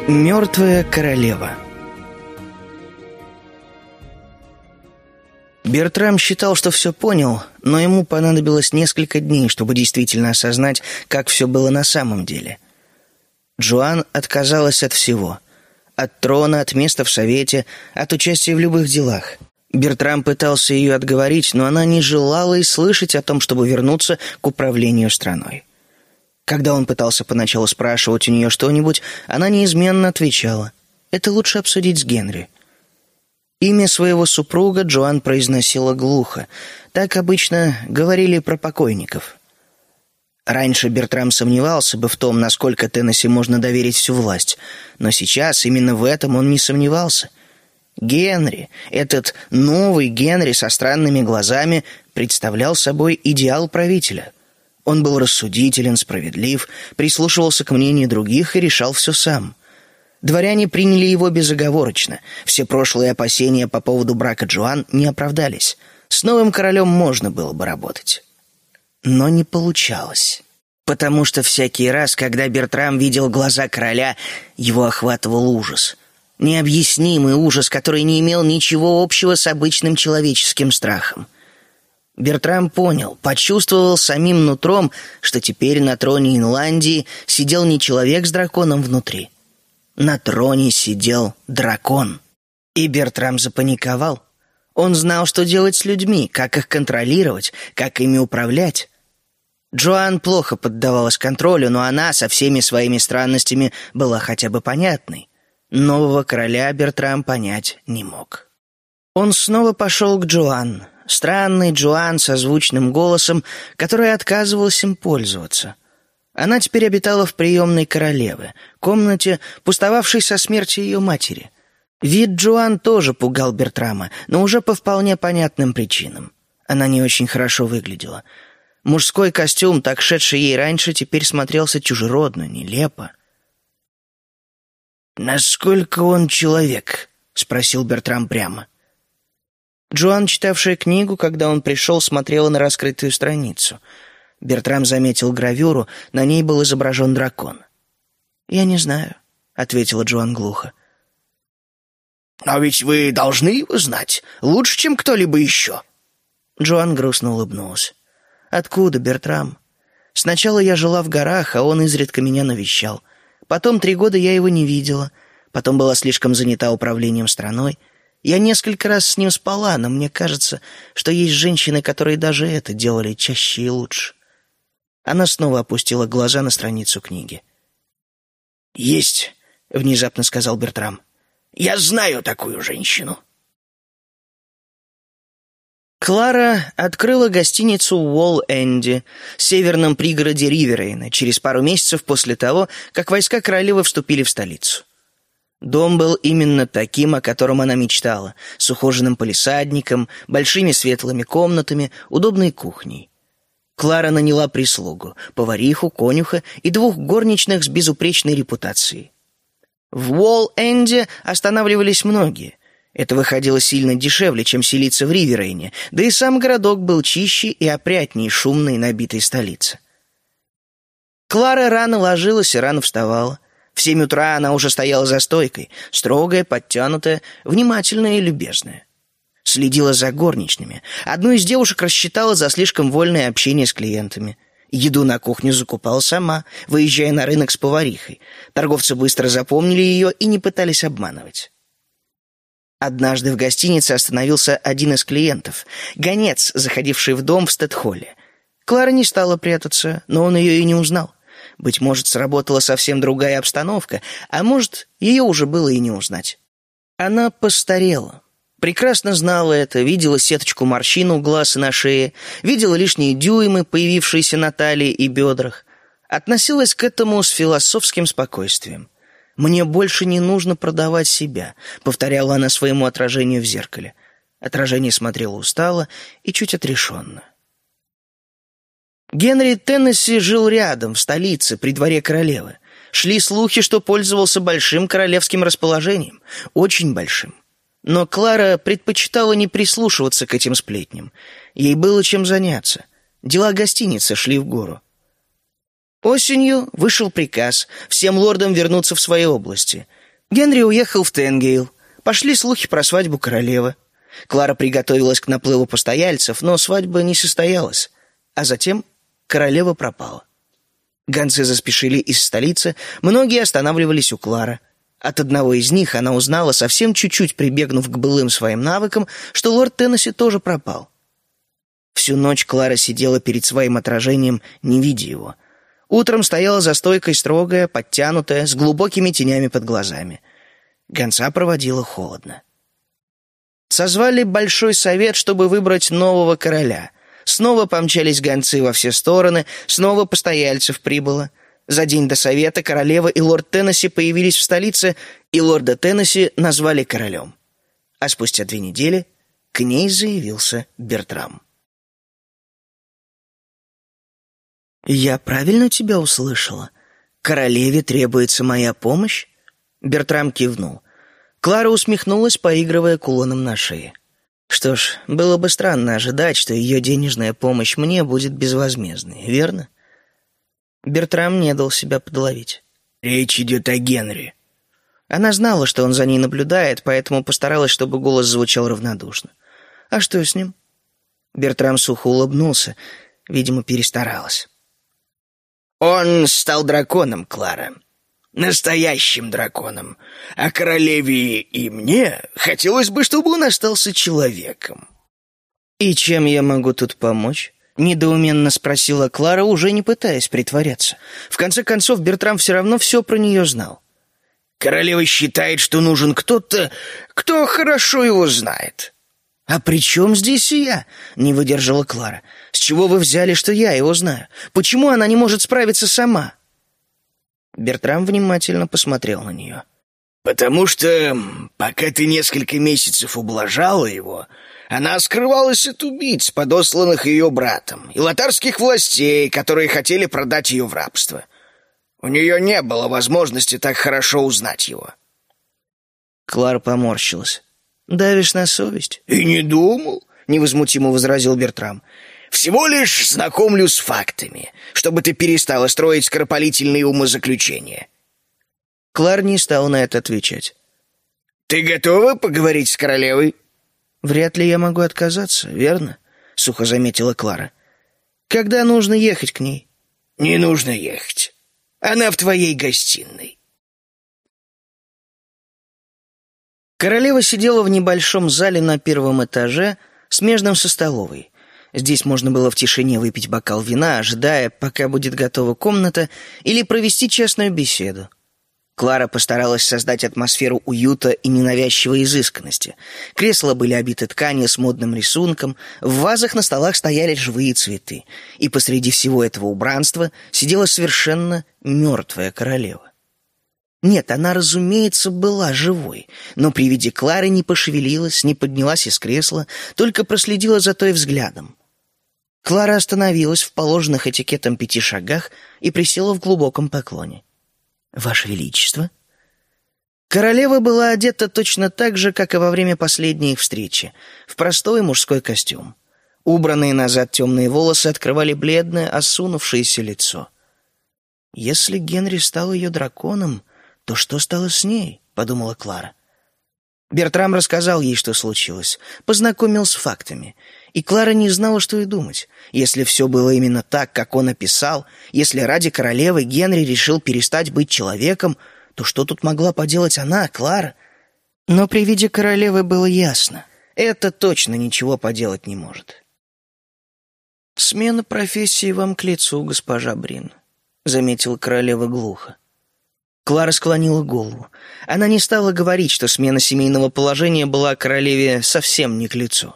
Мертвая королева. Бертрам считал, что все понял, но ему понадобилось несколько дней, чтобы действительно осознать, как все было на самом деле. Джоан отказалась от всего. От трона, от места в совете, от участия в любых делах. Бертрам пытался ее отговорить, но она не желала и слышать о том, чтобы вернуться к управлению страной. Когда он пытался поначалу спрашивать у нее что-нибудь, она неизменно отвечала: «Это лучше обсудить с Генри». Имя своего супруга Джоан произносила глухо. Так обычно говорили про покойников. Раньше Бертрам сомневался бы в том, насколько Теннесси можно доверить всю власть, но сейчас именно в этом он не сомневался. Генри, этот новый Генри со странными глазами, представлял собой идеал правителя. Он был рассудителен, справедлив, прислушивался к мнению других и решал все сам. Дворяне приняли его безоговорочно. Все прошлые опасения по поводу брака Джоан не оправдались. С новым королем можно было бы работать. Но не получалось. Потому что всякий раз, когда Бертрам видел глаза короля, его охватывал ужас. Необъяснимый ужас, который не имел ничего общего с обычным человеческим страхом. Бертрам понял, почувствовал самим нутром, что теперь на троне Инландии сидел не человек с драконом внутри. На троне сидел дракон. И Бертрам запаниковал. Он знал, что делать с людьми, как их контролировать, как ими управлять. Джоан плохо поддавалась контролю, но она со всеми своими странностями была хотя бы понятной. Нового короля Бертрам понять не мог. Он снова пошел к Джоан. Странный Джоан со звучным голосом, который отказывался им пользоваться. Она теперь обитала в приемной королевы, комнате, пустовавшей со смерти ее матери. Вид Джоан тоже пугал Бертрама, но уже по вполне понятным причинам. Она не очень хорошо выглядела. Мужской костюм, так шедший ей раньше, теперь смотрелся чужеродно, нелепо. «Насколько он человек?» — спросил Бертрам прямо. Джоан, читавшая книгу, когда он пришел, смотрела на раскрытую страницу. Бертрам заметил гравюру, на ней был изображен дракон. «Я не знаю», — ответила Джоан глухо. «Но ведь вы должны его знать, лучше, чем кто-либо еще». Джоан грустно улыбнулась. «Откуда, Бертрам? Сначала я жила в горах, а он изредка меня навещал. Потом 3 года я его не видела. Потом была слишком занята управлением страной. Я несколько раз с ним спала, но мне кажется, что есть женщины, которые даже это делали чаще и лучше». Она снова опустила глаза на страницу книги. «Есть», — внезапно сказал Бертрам. «Я знаю такую женщину». Клара открыла гостиницу Уолл-Энди в северном пригороде Риверейна через пару месяцев после того, как войска королевы вступили в столицу. Дом был именно таким, о котором она мечтала, с ухоженным палисадником, большими светлыми комнатами, удобной кухней. Клара наняла прислугу, повариху, конюха и 2 горничных с безупречной репутацией. В Уолл-Энде останавливались многие. Это выходило сильно дешевле, чем селиться в Риверейне, да и сам городок был чище и опрятнее шумной, набитой столицы. Клара рано ложилась и рано вставала. В 7 утра она уже стояла за стойкой, строгая, подтянутая, внимательная и любезная. Следила за горничными. Одну из девушек рассчитала за слишком вольное общение с клиентами. Еду на кухню закупала сама, выезжая на рынок с поварихой. Торговцы быстро запомнили ее и не пытались обманывать. Однажды в гостинице остановился один из клиентов, гонец, заходивший в дом в Стэдхолле. Клара не стала прятаться, но он ее и не узнал. Быть может, сработала совсем другая обстановка, а может, ее уже было и не узнать. Она постарела. Прекрасно знала это, видела сеточку морщин у глаз и на шее, видела лишние дюймы, появившиеся на талии и бедрах. Относилась к этому с философским спокойствием. «Мне больше не нужно продавать себя», — повторяла она своему отражению в зеркале. Отражение смотрело устало и чуть отрешенно. Генри Теннесси жил рядом, в столице, при дворе королевы. Шли слухи, что пользовался большим королевским расположением, очень большим. Но Клара предпочитала не прислушиваться к этим сплетням. Ей было чем заняться. Дела гостиницы шли в гору. Осенью вышел приказ всем лордам вернуться в свои области. Генри уехал в Тенгейл. Пошли слухи про свадьбу королевы. Клара приготовилась к наплыву постояльцев, но свадьба не состоялась. А затем королева пропала. Гонцы заспешили из столицы, многие останавливались у Клары. От одного из них она узнала, совсем чуть-чуть прибегнув к былым своим навыкам, что лорд Теннесси тоже пропал. Всю ночь Клара сидела перед своим отражением, не видя его. Утром стояла за стойкой строгая, подтянутая, с глубокими тенями под глазами. Гонца проводила холодно. Созвали большой совет, чтобы выбрать нового короля. Снова помчались гонцы во все стороны, снова постояльцев прибыло. За день до совета королева и лорд Теннесси появились в столице, и лорда Теннесси назвали королем. А спустя 2 недели к ней заявился Бертрам. «Я правильно тебя услышала? Королеве требуется моя помощь?» Бертрам кивнул. Клара усмехнулась, поигрывая кулоном на шее. «Что ж, было бы странно ожидать, что ее денежная помощь мне будет безвозмездной, верно?» Бертрам не дал себя подловить. «Речь идет о Генри». Она знала, что он за ней наблюдает, поэтому постаралась, чтобы голос звучал равнодушно. «А что с ним?» Бертрам сухо улыбнулся. Видимо, перестаралась. «Он стал драконом, Клара. Настоящим драконом. А королеве и мне хотелось бы, чтобы он остался человеком». «И чем я могу тут помочь?» Недоуменно спросила Клара, уже не пытаясь притворяться. В конце концов, Бертрам все равно все про нее знал. «Королева считает, что нужен кто-то, кто хорошо его знает». «А при чем здесь и я?» — не выдержала Клара. «С чего вы взяли, что я его знаю? Почему она не может справиться сама?» Бертрам внимательно посмотрел на нее. «Потому что, пока ты несколько месяцев ублажала его, она скрывалась от убийц, подосланных ее братом, и лотарских властей, которые хотели продать ее в рабство. У нее не было возможности так хорошо узнать его». Клара поморщилась. «Давишь на совесть?» «И не думал», — невозмутимо возразил Бертрам. «Всего лишь знакомлю с фактами, чтобы ты перестала строить скоропалительные умозаключения». Клара не стала на это отвечать. «Ты готова поговорить с королевой?» «Вряд ли я могу отказаться, верно?» — сухо заметила Клара. «Когда нужно ехать к ней?» «Не нужно ехать. Она в твоей гостиной». Королева сидела в небольшом зале на 1 этаже, смежном со столовой. Здесь можно было в тишине выпить бокал вина, ожидая, пока будет готова комната, или провести честную беседу. Клара постаралась создать атмосферу уюта и ненавязчивой изысканности. Кресла были обиты тканью с модным рисунком, в вазах на столах стояли живые цветы, и посреди всего этого убранства сидела совершенно мертвая королева. Нет, она, разумеется, была живой, но при виде Клары не пошевелилась, не поднялась из кресла, только проследила за той взглядом. Клара остановилась в положенных этикетом 5 шагах и присела в глубоком поклоне. «Ваше Величество?» Королева была одета точно так же, как и во время последней их встречи, в простой мужской костюм. Убранные назад темные волосы открывали бледное, осунувшееся лицо. «Если Генри стал ее драконом, то что стало с ней?» — подумала Клара. Бертрам рассказал ей, что случилось, познакомил с фактами. И Клара не знала, что и думать. Если все было именно так, как он описал, если ради королевы Генри решил перестать быть человеком, то что тут могла поделать она, Клара? Но при виде королевы было ясно. Это точно ничего поделать не может. «Смена профессии вам к лицу, госпожа Брин», — заметила королева глухо. Клара склонила голову. Она не стала говорить, что смена семейного положения была королеве совсем не к лицу.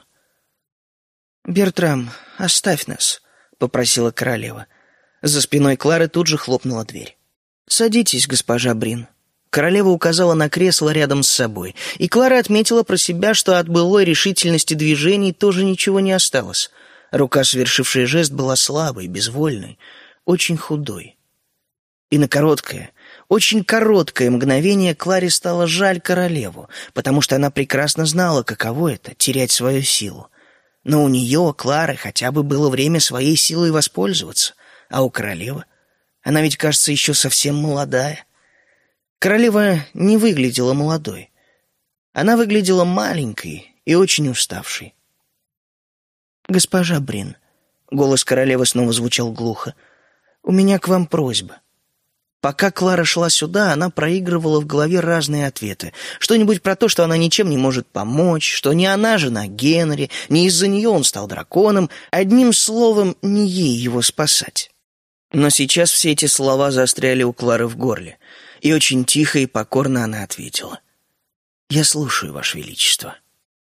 «Бертрам, оставь нас», — попросила королева. За спиной Клары тут же хлопнула дверь. «Садитесь, госпожа Брин». Королева указала на кресло рядом с собой, и Клара отметила про себя, что от былой решительности движений тоже ничего не осталось. Рука, совершившая жест, была слабой, безвольной, очень худой. И на очень короткое мгновение Кларе стало жаль королеву, потому что она прекрасно знала, каково это — терять свою силу. Но у нее, Клары, хотя бы было время своей силой воспользоваться, а у королевы? Она ведь, кажется, еще совсем молодая. Королева не выглядела молодой. Она выглядела маленькой и очень уставшей. «Госпожа Брин», — голос королевы снова звучал глухо, — «у меня к вам просьба». Пока Клара шла сюда, она проигрывала в голове разные ответы. Что-нибудь про то, что она ничем не может помочь, что не она жена Генри, не из-за нее он стал драконом, одним словом, не ей его спасать. Но сейчас все эти слова застряли у Клары в горле, и очень тихо и покорно она ответила: «Я слушаю, Ваше Величество».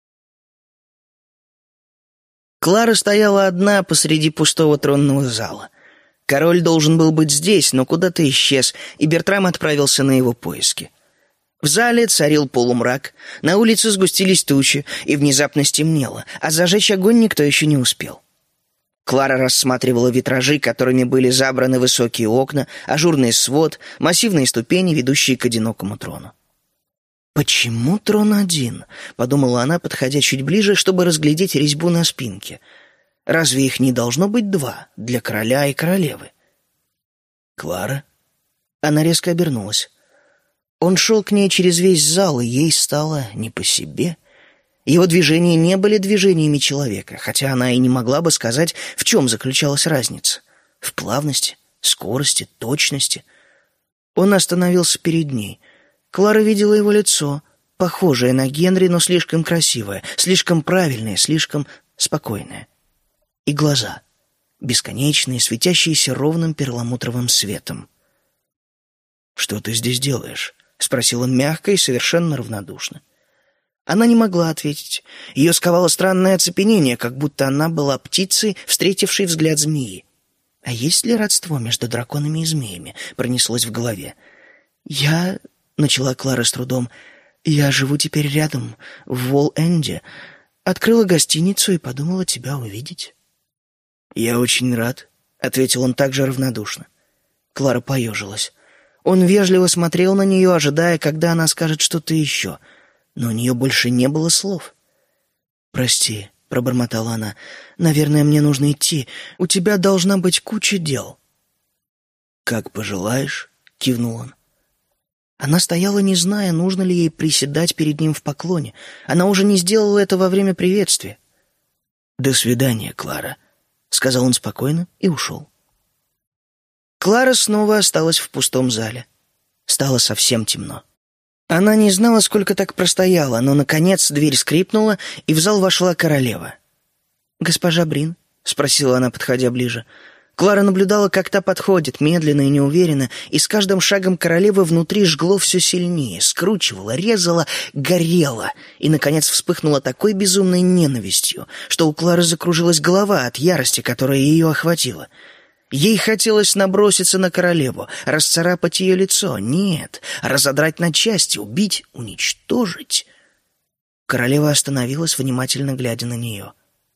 Клара стояла одна посреди пустого тронного зала. Король должен был быть здесь, но куда-то исчез, и Бертрам отправился на его поиски. В зале царил полумрак, на улице сгустились тучи, и внезапно стемнело, а зажечь огонь никто еще не успел. Клара рассматривала витражи, которыми были забраны высокие окна, ажурный свод, массивные ступени, ведущие к одинокому трону. «Почему трон один?» — подумала она, подходя чуть ближе, чтобы разглядеть резьбу на спинке. «Разве их не должно быть два, для короля и королевы?» «Клара?» Она резко обернулась. Он шел к ней через весь зал, и ей стало не по себе. Его движения не были движениями человека, хотя она и не могла бы сказать, в чем заключалась разница. В плавности, скорости, точности. Он остановился перед ней. Клара видела его лицо, похожее на Генри, но слишком красивое, слишком правильное, слишком спокойное. И глаза, бесконечные, светящиеся ровным перламутровым светом. «Что ты здесь делаешь?» — спросил он мягко и совершенно равнодушно. Она не могла ответить. Ее сковало странное оцепенение, как будто она была птицей, встретившей взгляд змеи. «А есть ли родство между драконами и змеями?» — пронеслось в голове. «Я...» — начала Клара с трудом. «Я живу теперь рядом, в Уолл-Энде. Открыла гостиницу и подумала тебя увидеть». «Я очень рад», — ответил он также равнодушно. Клара поежилась. Он вежливо смотрел на нее, ожидая, когда она скажет что-то еще, но у нее больше не было слов. «Прости», — пробормотала она, — «наверное, мне нужно идти. У тебя должна быть куча дел». «Как пожелаешь», — кивнул он. Она стояла, не зная, нужно ли ей приседать перед ним в поклоне. Она уже не сделала это во время приветствия. «До свидания, Клара», — сказал он спокойно и ушел. Клара снова осталась в пустом зале. Стало совсем темно. Она не знала, сколько так простояла, но, наконец, дверь скрипнула, и в зал вошла королева. «Госпожа Брин?» — спросила она, подходя ближе. Клара наблюдала, как та подходит, медленно и неуверенно, и с каждым шагом королевы внутри жгло все сильнее, скручивало, резало, горело, и, наконец, вспыхнуло такой безумной ненавистью, что у Клары закружилась голова от ярости, которая ее охватила. Ей хотелось наброситься на королеву, расцарапать ее лицо. Нет, разодрать на части, убить, уничтожить. Королева остановилась, внимательно глядя на нее.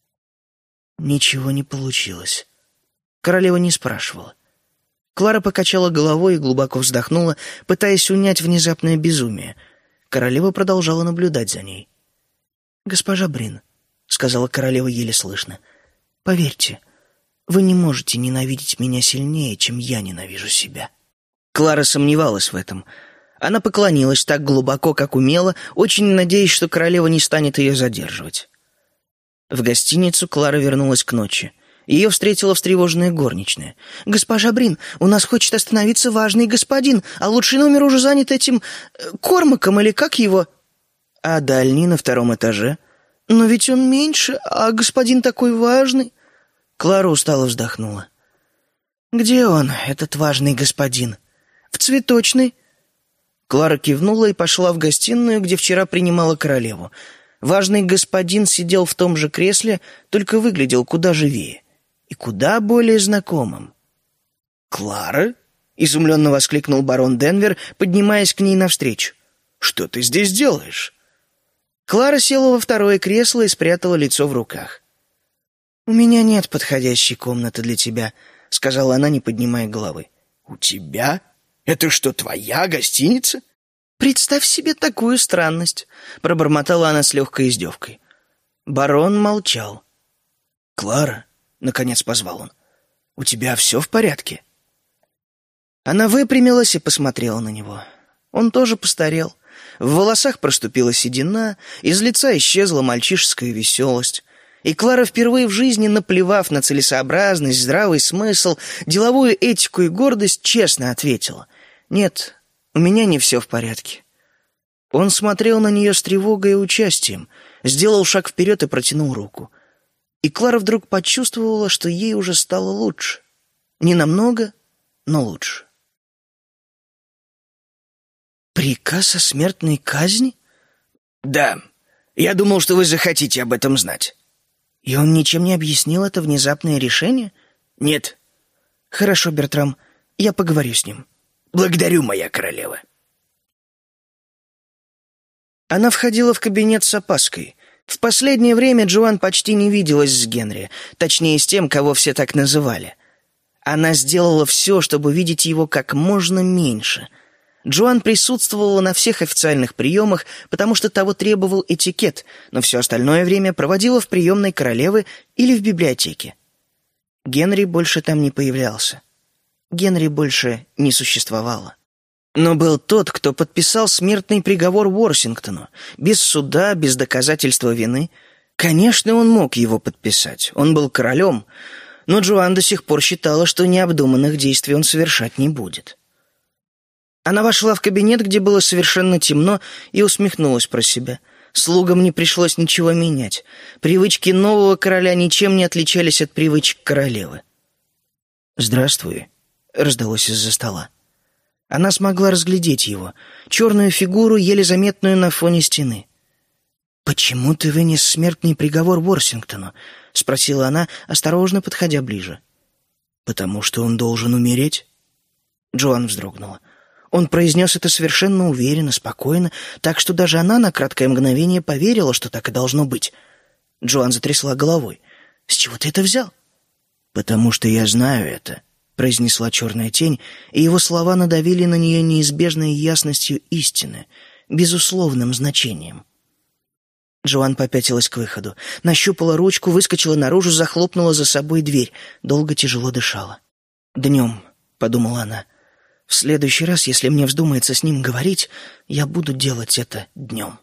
Ничего не получилось. Королева не спрашивала. Клара покачала головой и глубоко вздохнула, пытаясь унять внезапное безумие. Королева продолжала наблюдать за ней. «Госпожа Брин», — сказала королева еле слышно, — «поверьте, вы не можете ненавидеть меня сильнее, чем я ненавижу себя». Клара сомневалась в этом. Она поклонилась так глубоко, как умела, очень надеясь, что королева не станет ее задерживать. В гостиницу Клара вернулась к ночи. Ее встретила встревоженная горничная. «Госпожа Брин, у нас хочет остановиться важный господин, а лучший номер уже занят этим... Кормаком, или как его?» «А дальний на втором этаже?» «Но ведь он меньше, а господин такой важный...» Клара устало вздохнула. «Где он, этот важный господин?» «В цветочной». Клара кивнула и пошла в гостиную, где вчера принимала королеву. Важный господин сидел в том же кресле, только выглядел куда живее и куда более знакомым. «Клара?» — изумленно воскликнул барон Денвер, поднимаясь к ней навстречу. «Что ты здесь делаешь?» Клара села во второе кресло и спрятала лицо в руках. «У меня нет подходящей комнаты для тебя», — сказала она, не поднимая головы. «У тебя? Это что, твоя гостиница?» «Представь себе такую странность», — пробормотала она с легкой издевкой. Барон молчал. «Клара», — наконец позвал он, — «у тебя все в порядке?» Она выпрямилась и посмотрела на него. Он тоже постарел. В волосах проступила седина, из лица исчезла мальчишеская веселость. И Клара, впервые в жизни наплевав на целесообразность, здравый смысл, деловую этику и гордость, честно ответила: «Нет, у меня не все в порядке». Он смотрел на нее с тревогой и участием, сделал шаг вперед и протянул руку. И Клара вдруг почувствовала, что ей уже стало лучше. Не намного, но лучше. «Приказ о смертной казни?» «Да. Я думал, что вы захотите об этом знать». «И он ничем не объяснил это внезапное решение?» «Нет». «Хорошо, Бертрам, я поговорю с ним». «Благодарю, моя королева». Она входила в кабинет с опаской. В последнее время Джоан почти не виделась с Генри, точнее, с тем, кого все так называли. Она сделала все, чтобы видеть его как можно меньше. Джоан присутствовала на всех официальных приемах, потому что того требовал этикет, но все остальное время проводила в приемной королевы или в библиотеке. Генри больше там не появлялся. Генри больше не существовало. Но был тот, кто подписал смертный приговор Уорсингтону, без суда, без доказательства вины. Конечно, он мог его подписать, он был королем, но Джоан до сих пор считала, что необдуманных действий он совершать не будет. Она вошла в кабинет, где было совершенно темно, и усмехнулась про себя. Слугам не пришлось ничего менять. Привычки нового короля ничем не отличались от привычек королевы. «Здравствуй», — раздалось из-за стола. Она смогла разглядеть его, черную фигуру, еле заметную на фоне стены. «Почему ты вынес смертный приговор Уорсингтону?» — спросила она, осторожно подходя ближе. «Потому что он должен умереть?» Джоан вздрогнула. Он произнес это совершенно уверенно, спокойно, так что даже она на краткое мгновение поверила, что так и должно быть. Джоан затрясла головой. «С чего ты это взял?» «Потому что я знаю это», — произнесла черная тень, и его слова надавили на нее неизбежной ясностью истины, безусловным значением. Джоан попятилась к выходу, нащупала ручку, выскочила наружу, захлопнула за собой дверь, долго тяжело дышала. «Днем», — подумала она, — «в следующий раз, если мне вздумается с ним говорить, я буду делать это днем».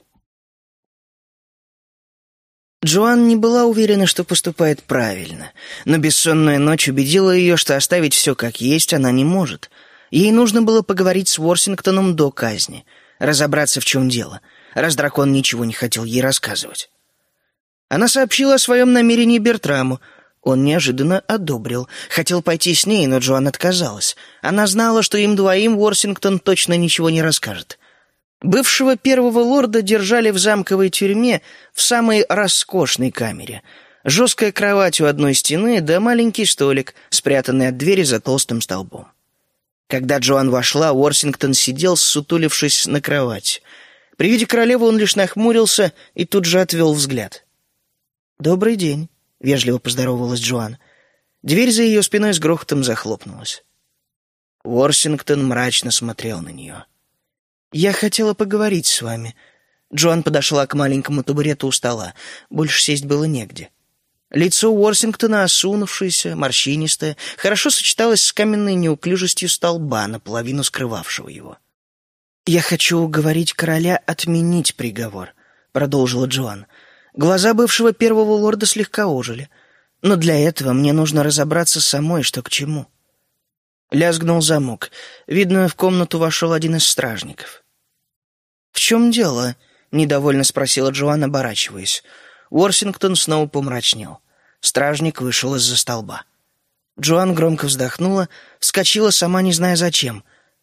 Джоан не была уверена, что поступает правильно, но бессонная ночь убедила ее, что оставить все как есть она не может. Ей нужно было поговорить с Уорсингтоном до казни, разобраться, в чем дело, раз дракон ничего не хотел ей рассказывать. Она сообщила о своем намерении Бертраму. Он неожиданно одобрил. Хотел пойти с ней, но Джоан отказалась. Она знала, что им двоим Уорсингтон точно ничего не расскажет. Бывшего первого лорда держали в замковой тюрьме в самой роскошной камере. Жесткая кровать у одной стены, да маленький столик, спрятанный от двери за толстым столбом. Когда Джоан вошла, Уорсингтон сидел, ссутулившись на кровать. При виде королевы он лишь нахмурился и тут же отвел взгляд. «Добрый день», — вежливо поздоровалась Джоан. Дверь за ее спиной с грохотом захлопнулась. Уорсингтон мрачно смотрел на нее. «Я хотела поговорить с вами». Джоан подошла к маленькому табурету у стола. Больше сесть было негде. Лицо Уорсингтона, осунувшееся, морщинистое, хорошо сочеталось с каменной неуклюжестью столба, наполовину скрывавшего его. «Я хочу уговорить короля отменить приговор», — продолжила Джоан. Глаза бывшего первого лорда слегка ожили. «Но для этого мне нужно разобраться самой, что к чему». Лязгнул замок. Видно, в комнату вошел один из стражников. «В чем дело?» — недовольно спросила Джоан, оборачиваясь. Уорсингтон снова помрачнел. Стражник вышел из-за столба. Джоан громко вздохнула, вскочила, сама не зная зачем.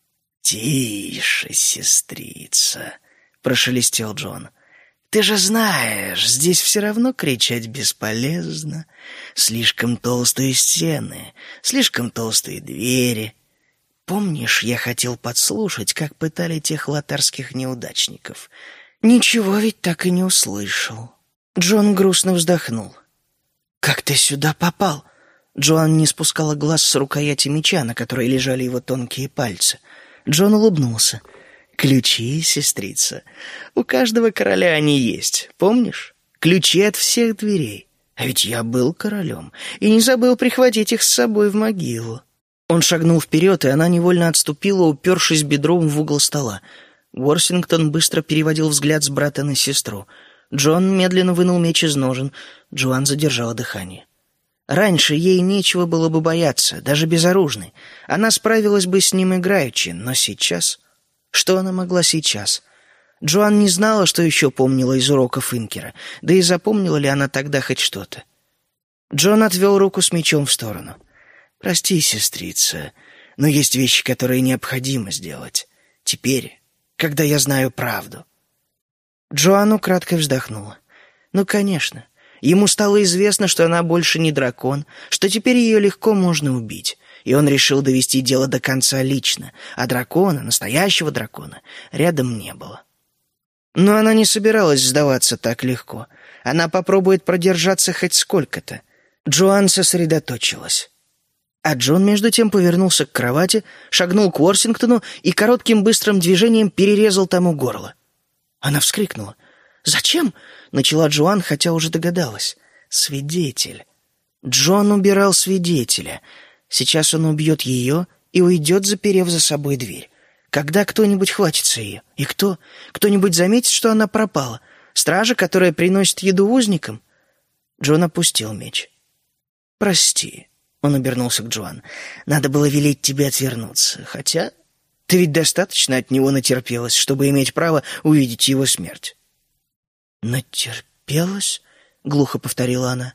«Тише, сестрица», — прошелестел Джон. «Ты же знаешь, здесь все равно кричать бесполезно. Слишком толстые стены, слишком толстые двери. Помнишь, я хотел подслушать, как пытали тех лотарских неудачников? Ничего ведь так и не услышал». Джон грустно вздохнул. «Как ты сюда попал?» Джоан не спускала глаз с рукояти меча, на которой лежали его тонкие пальцы. Джон улыбнулся. «Ключи, сестрица. У каждого короля они есть, помнишь? Ключи от всех дверей. А ведь я был королем и не забыл прихватить их с собой в могилу». Он шагнул вперед, и она невольно отступила, упершись бедром в угол стола. Уорсингтон быстро переводил взгляд с брата на сестру. Джон медленно вынул меч из ножен. Джоан задержала дыхание. Раньше ей нечего было бы бояться, даже безоружной. Она справилась бы с ним играючи, но сейчас... Что она могла сейчас? Джоан не знала, что еще помнила из уроков Инкера, да и запомнила ли она тогда хоть что-то. Джон отвел руку с мечом в сторону. «Прости, сестрица, но есть вещи, которые необходимо сделать. Теперь, когда я знаю правду». Джоан украдкой вздохнула. «Ну, конечно. Ему стало известно, что она больше не дракон, что теперь ее легко можно убить, и он решил довести дело до конца лично, а дракона, настоящего дракона, рядом не было. Но она не собиралась сдаваться так легко. Она попробует продержаться хоть сколько-то. Джоан сосредоточилась. А Джон, между тем, повернулся к кровати, шагнул к Уорсингтону и коротким быстрым движением перерезал тому горло. Она вскрикнула. «Зачем?» — начала Джоан, хотя уже догадалась. «Свидетель». Джон убирал свидетеля. Сейчас он убьет ее и уйдет, заперев за собой дверь. Когда кто-нибудь хватится ее? И кто? Кто-нибудь заметит, что она пропала? Стража, которая приносит еду узникам? Джон опустил меч. «Прости», — он обернулся к Джоан. «Надо было велеть тебе отвернуться. Хотя ты ведь достаточно от него натерпелась, чтобы иметь право увидеть его смерть». «Натерпелась?» — глухо повторила она.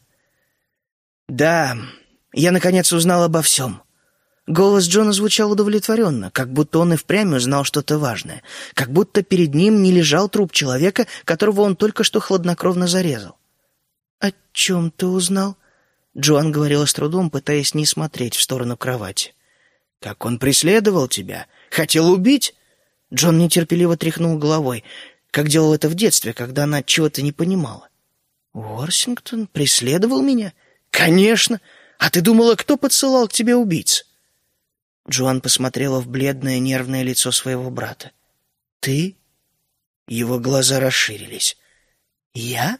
«Да, я, наконец, узнал обо всем». Голос Джона звучал удовлетворенно, как будто он и впрямь узнал что-то важное, как будто перед ним не лежал труп человека, которого он только что хладнокровно зарезал. «О чем ты узнал?» Джоан говорила с трудом, пытаясь не смотреть в сторону кровати. «Как он преследовал тебя? Хотел убить?» Джон нетерпеливо тряхнул головой, как делал это в детстве, когда она чего-то не понимала. «Уорсингтон преследовал меня?» «Конечно! А ты думала, кто подсылал к тебе убийц?» Джоан посмотрела в бледное нервное лицо своего брата. «Ты?» Его глаза расширились. «Я?»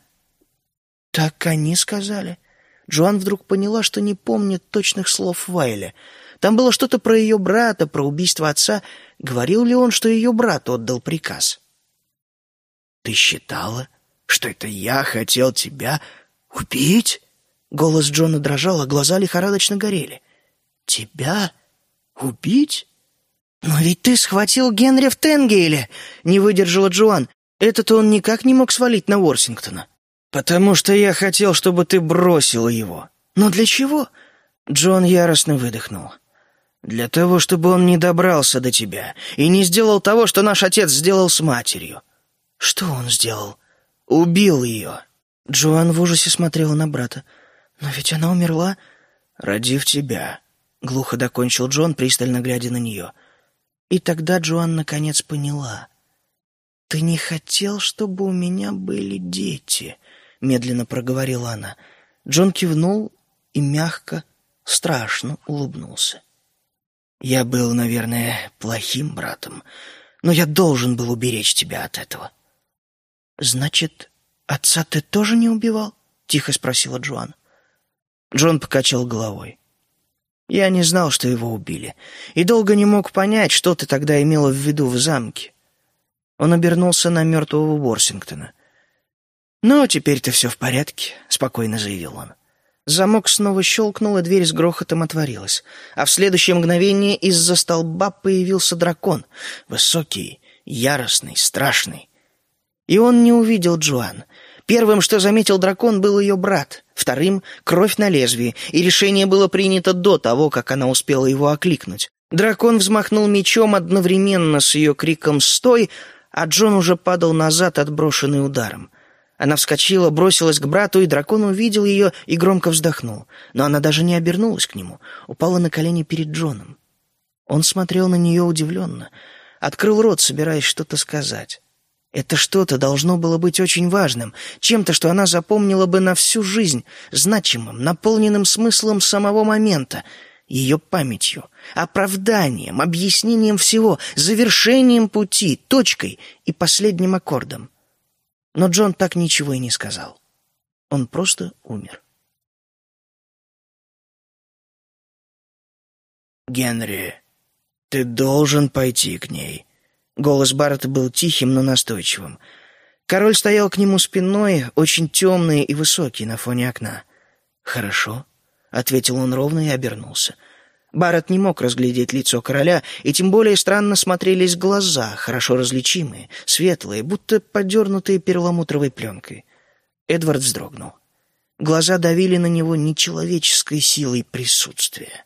«Так они сказали». Джоан вдруг поняла, что не помнит точных слов Вайля. Там было что-то про ее брата, про убийство отца. Говорил ли он, что ее брат отдал приказ? «Ты считала, что это я хотел тебя убить?» Голос Джона дрожал, а глаза лихорадочно горели. «Тебя убить? Но ведь ты схватил Генри в Тенгейле!» — не выдержала Джоан. «Это-то он никак не мог свалить на Уорсингтона». «Потому что я хотел, чтобы ты бросила его». «Но для чего?» Джон яростно выдохнул. «Для того, чтобы он не добрался до тебя и не сделал того, что наш отец сделал с матерью». «Что он сделал?» «Убил ее». Джоан в ужасе смотрела на брата. «Но ведь она умерла». «Родив тебя», — глухо докончил Джон, пристально глядя на нее. И тогда Джоан наконец поняла. «Ты не хотел, чтобы у меня были дети», — медленно проговорила она. Джон кивнул и мягко, страшно улыбнулся. «Я был, наверное, плохим братом, но я должен был уберечь тебя от этого». «Значит, отца ты тоже не убивал?» — тихо спросила Джоан. Джон покачал головой. «Я не знал, что его убили, и долго не мог понять, что ты тогда имела в виду в замке». Он обернулся на мертвого Уорсингтона. «Ну, теперь-то все в порядке», — спокойно заявил он. Замок снова щелкнул, и дверь с грохотом отворилась. А в следующее мгновение из-за столба появился дракон. Высокий, яростный, страшный. И он не увидел Джоан. Первым, что заметил дракон, был ее брат. Вторым — кровь на лезвии, и решение было принято до того, как она успела его окликнуть. Дракон взмахнул мечом одновременно с ее криком «Стой!», а Джон уже падал назад, отброшенный ударом. Она вскочила, бросилась к брату, и дракон увидел ее и громко вздохнул. Но она даже не обернулась к нему, упала на колени перед Джоном. Он смотрел на нее удивленно, открыл рот, собираясь что-то сказать. Это что-то должно было быть очень важным, чем-то, что она запомнила бы на всю жизнь, значимым, наполненным смыслом самого момента, ее памятью, оправданием, объяснением всего, завершением пути, точкой и последним аккордом. Но Джон так ничего и не сказал. Он просто умер. «Генри, ты должен пойти к ней». Голос Баррета был тихим, но настойчивым. Король стоял к нему спиной, очень темный и высокий на фоне окна. «Хорошо», — ответил он ровно и обернулся. Баррет не мог разглядеть лицо короля, и тем более странно смотрелись глаза, хорошо различимые, светлые, будто подернутые перламутровой пленкой. Эдвард вздрогнул. Глаза давили на него нечеловеческой силой присутствия.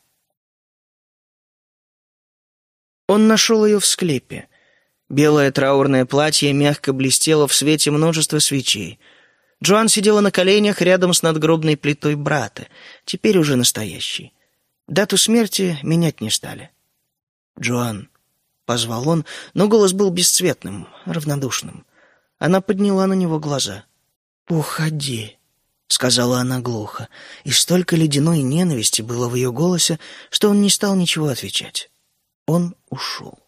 Он нашел ее в склепе. Белое траурное платье мягко блестело в свете множества свечей. Джоан сидела на коленях рядом с надгробной плитой брата, теперь уже настоящей. Дату смерти менять не стали. «Джоан», — позвал он, но голос был бесцветным, равнодушным. Она подняла на него глаза. «Уходи», — сказала она глухо, и столько ледяной ненависти было в ее голосе, что он не стал ничего отвечать. Он ушел.